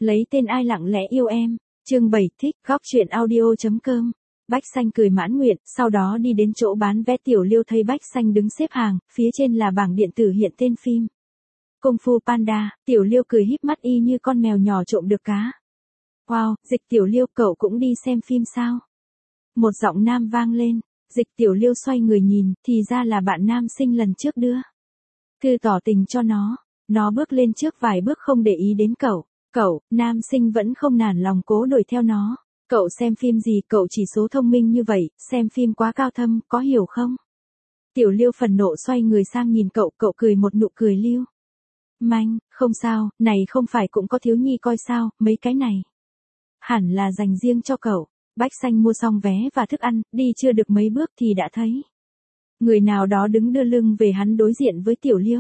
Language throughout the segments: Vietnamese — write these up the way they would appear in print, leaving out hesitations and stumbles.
Lấy tên ai lặng lẽ yêu em. Chương 7 thích, góc truyện audio.com. Bách Xanh cười mãn nguyện, sau đó đi đến chỗ bán vé. Tiểu Liêu thấy Bách Xanh đứng xếp hàng, phía trên là bảng điện tử hiện tên phim. Kung Fu Panda. Tiểu Liêu cười híp mắt y như con mèo nhỏ trộm được cá. Wow, Dịch Tiểu Liêu, cậu cũng đi xem phim sao? Một giọng nam vang lên. Dịch Tiểu Liêu xoay người nhìn, thì ra là bạn nam sinh lần trước đưa thư tỏ tình cho nó. Nó bước lên trước vài bước không để ý đến cậu. Cậu, nam sinh vẫn không nản lòng cố đuổi theo nó. Cậu xem phim gì, cậu chỉ số thông minh như vậy, xem phim quá cao thâm, có hiểu không? Tiểu Liêu phần nộ xoay người sang nhìn cậu, cậu cười một nụ cười lưu manh, không sao, này không phải cũng có thiếu nhi coi sao, mấy cái này hẳn là dành riêng cho cậu. Bách Xanh mua xong vé và thức ăn, đi chưa được mấy bước thì đã thấy người nào đó đứng đưa lưng về hắn đối diện với Tiểu Liêu.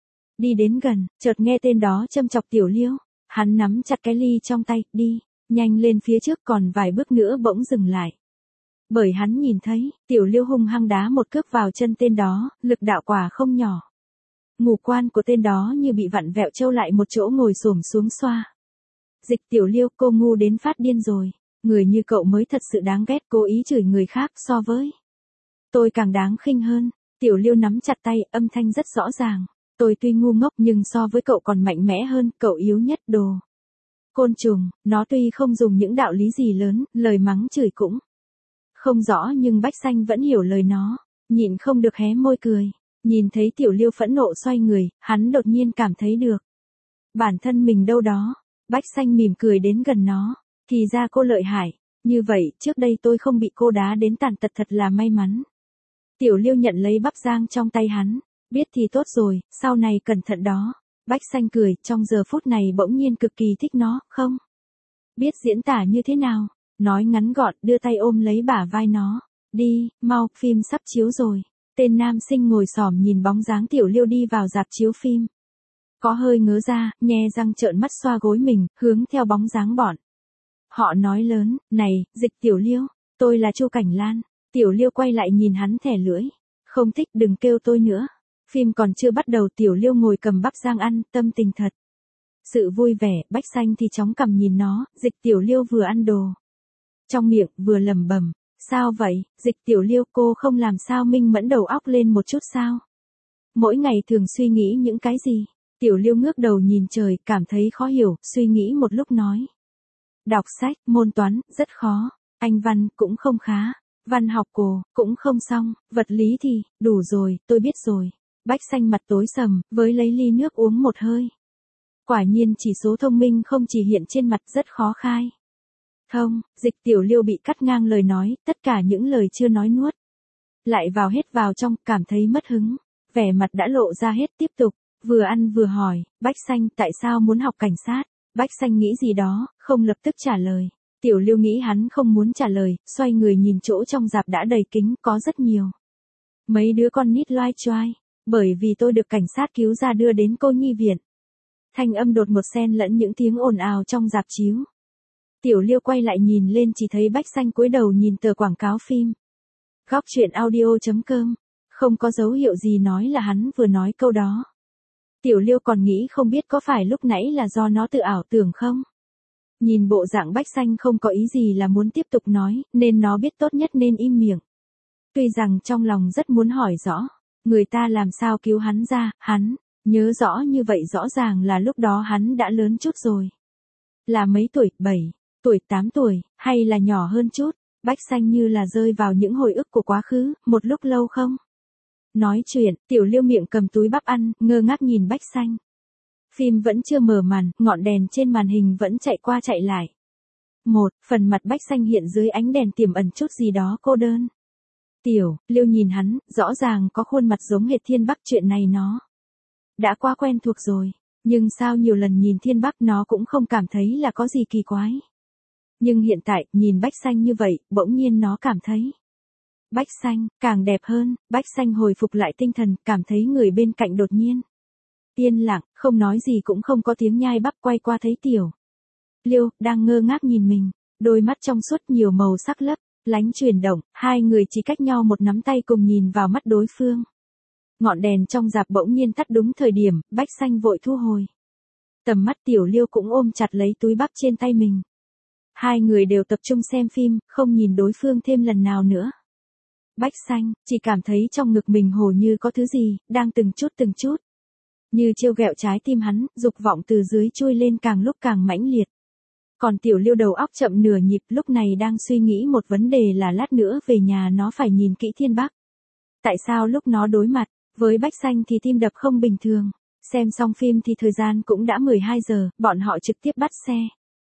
Đi đến gần, chợt nghe tên đó châm chọc Tiểu Liêu. Hắn nắm chặt cái ly trong tay, đi nhanh lên phía trước, còn vài bước nữa bỗng dừng lại. Bởi hắn nhìn thấy, Tiểu Liêu hung hăng đá một cước vào chân tên đó, lực đạo quả không nhỏ. Ngũ quan của tên đó như bị vặn vẹo, trâu lại một chỗ ngồi xổm xuống xoa. Dịch Tiểu Liêu, cô ngu đến phát điên rồi. Người như cậu mới thật sự đáng ghét, cố ý chửi người khác, so với tôi càng đáng khinh hơn. Tiểu Liêu nắm chặt tay, âm thanh rất rõ ràng. Tôi tuy ngu ngốc nhưng so với cậu còn mạnh mẽ hơn, cậu yếu nhất, đồ côn trùng. Nó tuy không dùng những đạo lý gì lớn, lời mắng chửi cũng không rõ, nhưng Bách Xanh vẫn hiểu lời nó, nhịn không được hé môi cười. Nhìn thấy Tiểu Liêu phẫn nộ xoay người, hắn đột nhiên cảm thấy được bản thân mình đâu đó. Bách Xanh mỉm cười đến gần nó. Thì ra cô lợi hại, như vậy trước đây tôi không bị cô đá đến tàn tật thật là may mắn. Tiểu Liêu nhận lấy bắp rang trong tay hắn. Biết thì tốt rồi, sau này cẩn thận đó. Bách Xanh cười, trong giờ phút này bỗng nhiên cực kỳ thích nó, không biết diễn tả như thế nào. Nói ngắn gọn, đưa tay ôm lấy bả vai nó. Đi, mau, phim sắp chiếu rồi. Tên nam sinh ngồi xổm nhìn bóng dáng Tiểu Liêu đi vào rạp chiếu phim. Có hơi ngớ ra, nhe răng trợn mắt xoa gối mình, hướng theo bóng dáng bọn họ nói lớn, này, Dịch Tiểu Liêu, tôi là Chu Cảnh Lan. Tiểu Liêu quay lại nhìn hắn thẻ lưỡi. Không thích đừng kêu tôi nữa. Phim còn chưa bắt đầu, Tiểu Liêu ngồi cầm bắp rang ăn, tâm tình thật sự vui vẻ. Bách Xanh thì chóng cằm nhìn nó. Dịch Tiểu Liêu vừa ăn đồ trong miệng, vừa lẩm bẩm. Sao vậy, Dịch Tiểu Liêu, cô không làm sao minh mẫn đầu óc lên một chút sao? Mỗi ngày thường suy nghĩ những cái gì? Tiểu Liêu ngước đầu nhìn trời, cảm thấy khó hiểu, suy nghĩ một lúc nói. Đọc sách, môn toán, rất khó. Anh văn, cũng không khá. Văn học cổ, cũng không xong. Vật lý thì, đủ rồi, tôi biết rồi. Bách Xanh mặt tối sầm, với lấy ly nước uống một hơi. Quả nhiên chỉ số thông minh không chỉ hiện trên mặt, rất khó khai thông. Dịch Tiểu Liêu bị cắt ngang lời nói, tất cả những lời chưa nói nuốt lại vào hết vào trong, cảm thấy mất hứng. Vẻ mặt đã lộ ra hết, tiếp tục, vừa ăn vừa hỏi, Bách Xanh, tại sao muốn học cảnh sát? Bách Xanh nghĩ gì đó, không lập tức trả lời. Tiểu Liêu nghĩ hắn không muốn trả lời, xoay người nhìn chỗ trong rạp đã đầy kính, có rất nhiều mấy đứa con nít loai choai. Bởi vì tôi được cảnh sát cứu ra đưa đến cô nhi viện. Thanh âm đột ngột xen lẫn những tiếng ồn ào trong rạp chiếu. Tiểu Liêu quay lại nhìn lên, chỉ thấy Bách Xanh cúi đầu nhìn tờ quảng cáo phim. Góc truyện audio.com. Không có dấu hiệu gì nói là hắn vừa nói câu đó. Tiểu Liêu còn nghĩ không biết có phải lúc nãy là do nó tự ảo tưởng không. Nhìn bộ dạng Bách Xanh không có ý gì là muốn tiếp tục nói, nên nó biết tốt nhất nên im miệng. Tuy rằng trong lòng rất muốn hỏi rõ, người ta làm sao cứu hắn ra, hắn nhớ rõ như vậy, rõ ràng là lúc đó hắn đã lớn chút rồi. Là mấy tuổi, 7 tuổi, 8 tuổi, hay là nhỏ hơn chút? Bách Xanh như là rơi vào những hồi ức của quá khứ, một lúc lâu không nói chuyện. Tiểu Liêu miệng cầm túi bắp ăn, ngơ ngác nhìn Bách Xanh. Phim vẫn chưa mở màn, ngọn đèn trên màn hình vẫn chạy qua chạy lại. Phần mặt Bách Xanh hiện dưới ánh đèn tiềm ẩn chút gì đó cô đơn. Tiểu Liêu nhìn hắn, rõ ràng có khuôn mặt giống hệt Thiên Bắc, chuyện này nó đã quá quen thuộc rồi. Nhưng sao nhiều lần nhìn Thiên Bắc nó cũng không cảm thấy là có gì kỳ quái. Nhưng hiện tại, nhìn Bách Xanh như vậy, bỗng nhiên nó cảm thấy Bách Xanh càng đẹp hơn. Bách Xanh hồi phục lại tinh thần, cảm thấy người bên cạnh đột nhiên yên lặng, không nói gì, cũng không có tiếng nhai bắp. Quay qua thấy Tiểu Liêu đang ngơ ngác nhìn mình, đôi mắt trong suốt nhiều màu sắc lấp lánh chuyển động. Hai người chỉ cách nhau một nắm tay, cùng nhìn vào mắt đối phương. Ngọn đèn trong rạp bỗng nhiên tắt đúng thời điểm, Bách Xanh vội thu hồi Tầm mắt Tiểu Liêu cũng ôm chặt lấy túi bắp trên tay mình. Hai người đều tập trung xem phim, không nhìn đối phương thêm lần nào nữa. Bách Xanh, chỉ cảm thấy trong ngực mình hồ như có thứ gì, đang từng chút, như trêu ghẹo trái tim hắn, dục vọng từ dưới chui lên càng lúc càng mãnh liệt. Còn Tiểu Liêu đầu óc chậm nửa nhịp lúc này đang suy nghĩ một vấn đề là lát nữa về nhà nó phải nhìn kỹ Thiên Bắc. Tại sao lúc nó đối mặt với Bách Xanh thì tim đập không bình thường? Xem xong phim thì thời gian cũng đã 12 giờ, bọn họ trực tiếp bắt xe.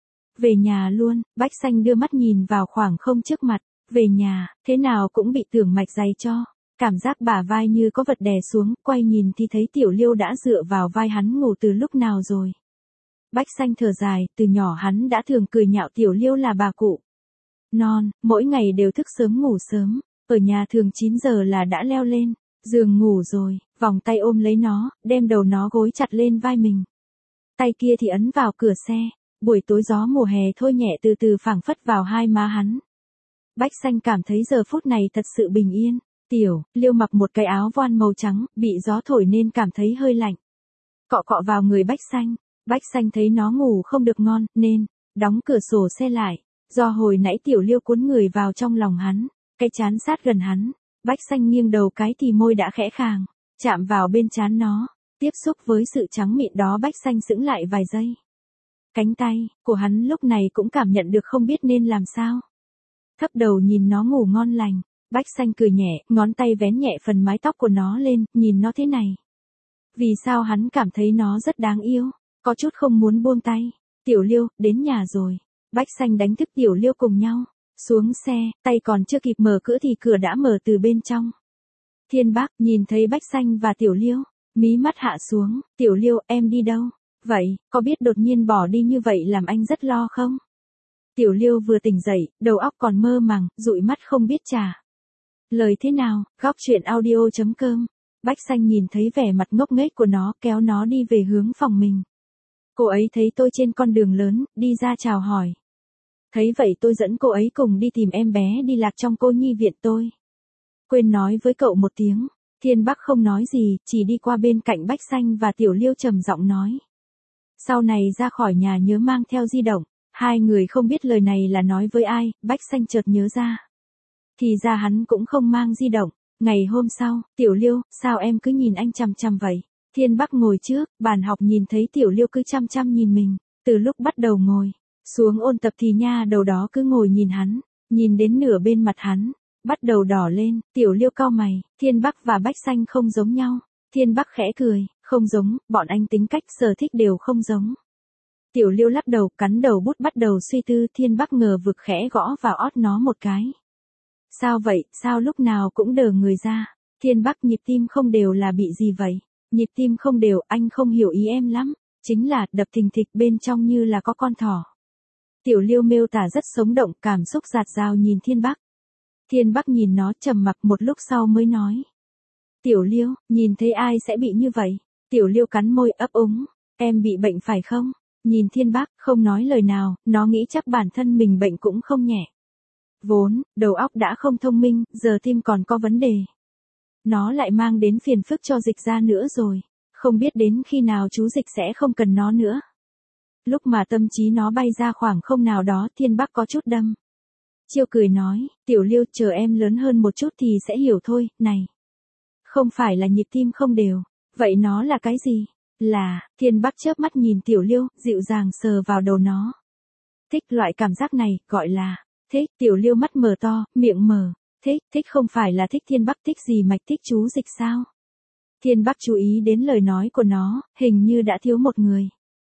Về nhà luôn, Bách Xanh đưa mắt nhìn vào khoảng không trước mặt. Về nhà, thế nào cũng bị Tưởng Mạch giày cho. Cảm giác bả vai như có vật đè xuống, quay nhìn thì thấy Tiểu Liêu đã dựa vào vai hắn ngủ từ lúc nào rồi. Bách Xanh thở dài, từ nhỏ hắn đã thường cười nhạo Tiểu Liêu là bà cụ non, mỗi ngày đều thức sớm ngủ sớm, ở nhà thường 9 giờ là đã leo lên giường ngủ rồi, vòng tay ôm lấy nó, đem đầu nó gối chặt lên vai mình. Tay kia thì ấn vào cửa xe, buổi tối gió mùa hè thôi nhẹ từ từ phảng phất vào hai má hắn. Bách Xanh cảm thấy giờ phút này thật sự bình yên. Tiểu Liêu mặc một cái áo voan màu trắng, bị gió thổi nên cảm thấy hơi lạnh. Cọ cọ vào người Bách Xanh. Bách Xanh thấy nó ngủ không được ngon, nên đóng cửa sổ xe lại. Do hồi nãy Tiểu Liêu cuốn người vào trong lòng hắn, cái trán sát gần hắn. Bách Xanh nghiêng đầu cái thì môi đã khẽ khàng, chạm vào bên trán nó. Tiếp xúc với sự trắng mịn đó Bách Xanh sững lại vài giây. Cánh tay của hắn lúc này cũng cảm nhận được không biết nên làm sao. Thấp đầu nhìn nó ngủ ngon lành. Bách Xanh cười nhẹ, ngón tay vén nhẹ phần mái tóc của nó lên, nhìn nó thế này. Vì sao hắn cảm thấy nó rất đáng yêu, có chút không muốn buông tay. Tiểu Liêu, đến nhà rồi. Bách Xanh đánh thức Tiểu Liêu cùng nhau. Xuống xe, tay còn chưa kịp mở cửa thì cửa đã mở từ bên trong. Thiên Bắc nhìn thấy Bách Xanh và Tiểu Liêu, mí mắt hạ xuống. Tiểu Liêu, em đi đâu? Vậy, có biết đột nhiên bỏ đi như vậy làm anh rất lo không? Tiểu Liêu vừa tỉnh dậy, đầu óc còn mơ màng, dụi mắt không biết trả lời thế nào. Góc truyện audio.com. Bách Xanh nhìn thấy vẻ mặt ngốc nghếch của nó, kéo nó đi về hướng phòng mình. Cô ấy thấy tôi trên con đường lớn, đi ra chào hỏi. Thấy vậy tôi dẫn cô ấy cùng đi tìm em bé đi lạc trong cô nhi viện tôi. Quên nói với cậu một tiếng. Thiên Bắc không nói gì, chỉ đi qua bên cạnh Bách Xanh và Tiểu Liêu trầm giọng nói. Sau này ra khỏi nhà nhớ mang theo di động. Hai người không biết lời này là nói với ai, Bách Xanh chợt nhớ ra. Thì ra hắn cũng không mang di động. Ngày hôm sau, Tiểu Liêu, sao em cứ nhìn anh chằm chằm vậy? Thiên Bắc ngồi trước, bàn học nhìn thấy Tiểu Liêu cứ chăm chăm nhìn mình. Từ lúc bắt đầu ngồi xuống ôn tập thì nha đầu đó cứ ngồi nhìn hắn. Nhìn đến nửa bên mặt hắn bắt đầu đỏ lên. Tiểu Liêu cau mày. Thiên Bắc và Bách Xanh không giống nhau. Thiên Bắc khẽ cười. Không giống, bọn anh tính cách sở thích đều không giống. Tiểu Liêu lắc đầu, cắn đầu bút bắt đầu suy tư. Thiên Bắc ngờ vực khẽ gõ vào ót nó một cái. Sao vậy, sao lúc nào cũng đờ người ra? Thiên Bắc, nhịp tim không đều là bị gì vậy? Nhịp tim không đều, anh không hiểu ý em lắm. Chính là, đập thình thịch bên trong như là có con thỏ. Tiểu Liêu miêu tả rất sống động, cảm xúc dạt dào nhìn Thiên Bắc. Thiên Bắc nhìn nó trầm mặc một lúc sau mới nói. Tiểu Liêu, nhìn thấy ai sẽ bị như vậy? Tiểu Liêu cắn môi ấp úng. Em bị bệnh phải không? Nhìn Thiên Bắc, không nói lời nào, nó nghĩ chắc bản thân mình bệnh cũng không nhẹ. Vốn, đầu óc đã không thông minh, giờ tim còn có vấn đề. Nó lại mang đến phiền phức cho Dịch ra nữa rồi. Không biết đến khi nào chú Dịch sẽ không cần nó nữa. Lúc mà tâm trí nó bay ra khoảng không nào đó, Thiên Bắc có chút đâm chiêu cười nói, Tiểu Liêu, chờ em lớn hơn một chút thì sẽ hiểu thôi, này. Không phải là nhịp tim không đều, vậy nó là cái gì? Là, Thiên Bắc chớp mắt nhìn Tiểu Liêu, dịu dàng sờ vào đầu nó. Thích loại cảm giác này, gọi là thích. Tiểu Liêu mắt mở to, miệng mở. Thích không phải là thích. Thiên Bắc thích gì mạch, thích chú Dịch sao? Thiên Bắc chú ý đến lời nói của nó, hình như đã thiếu một người.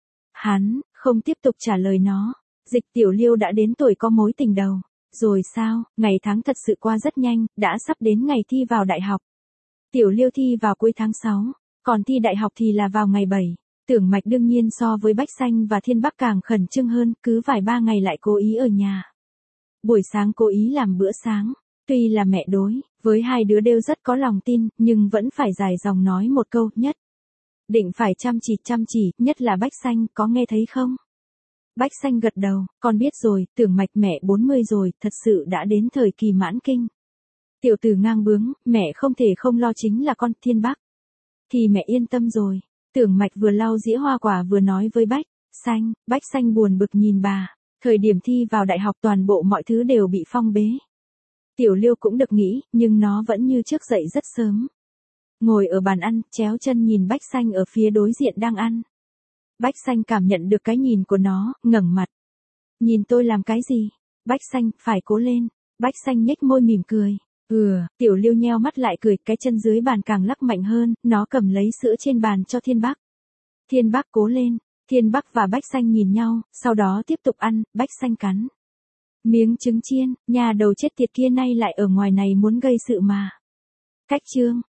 Hắn không tiếp tục trả lời nó. Dịch. Tiểu Liêu đã đến tuổi có mối tình đầu rồi sao? Ngày tháng thật sự qua rất nhanh, đã sắp đến ngày thi vào đại học. Tiểu Liêu thi vào cuối tháng 6, còn thi đại học thì là vào ngày 7. Tưởng Mạch đương nhiên so với Bách Xanh và Thiên Bắc càng khẩn trương hơn, cứ vài ba ngày lại cố ý ở nhà. Buổi sáng cố ý làm bữa sáng. Tuy là mẹ đối với hai đứa đều rất có lòng tin, nhưng vẫn phải dài dòng nói một câu, nhất định phải chăm chỉ, nhất là Bách Xanh, có nghe thấy không? Bách Xanh gật đầu, con biết rồi. Tưởng Mạch, mẹ 40 rồi, thật sự đã đến thời kỳ mãn kinh. Tiểu tử ngang bướng, mẹ không thể không lo, chính là con. Thiên Bắc thì mẹ yên tâm rồi. Tưởng Mạch vừa lau dĩa hoa quả vừa nói với Bách Xanh buồn bực nhìn bà. Thời điểm thi vào đại học toàn bộ mọi thứ đều bị phong bế. Tiểu Liêu cũng được nghỉ, nhưng nó vẫn như trước dậy rất sớm. Ngồi ở bàn ăn, chéo chân nhìn Bách Xanh ở phía đối diện đang ăn. Bách Xanh cảm nhận được cái nhìn của nó, ngẩng mặt. Nhìn tôi làm cái gì? Bách Xanh, phải cố lên. Bách Xanh nhếch môi mỉm cười. Tiểu Liêu nheo mắt lại cười, cái chân dưới bàn càng lắc mạnh hơn, nó cầm lấy sữa trên bàn cho Thiên Bắc. Thiên Bắc cố lên. Thiên Bắc và Bách Xanh nhìn nhau, sau đó tiếp tục ăn, Bách Xanh cắn miếng trứng chiên, nhà đầu chết tiệt kia nay lại ở ngoài này muốn gây sự mà. Cách chương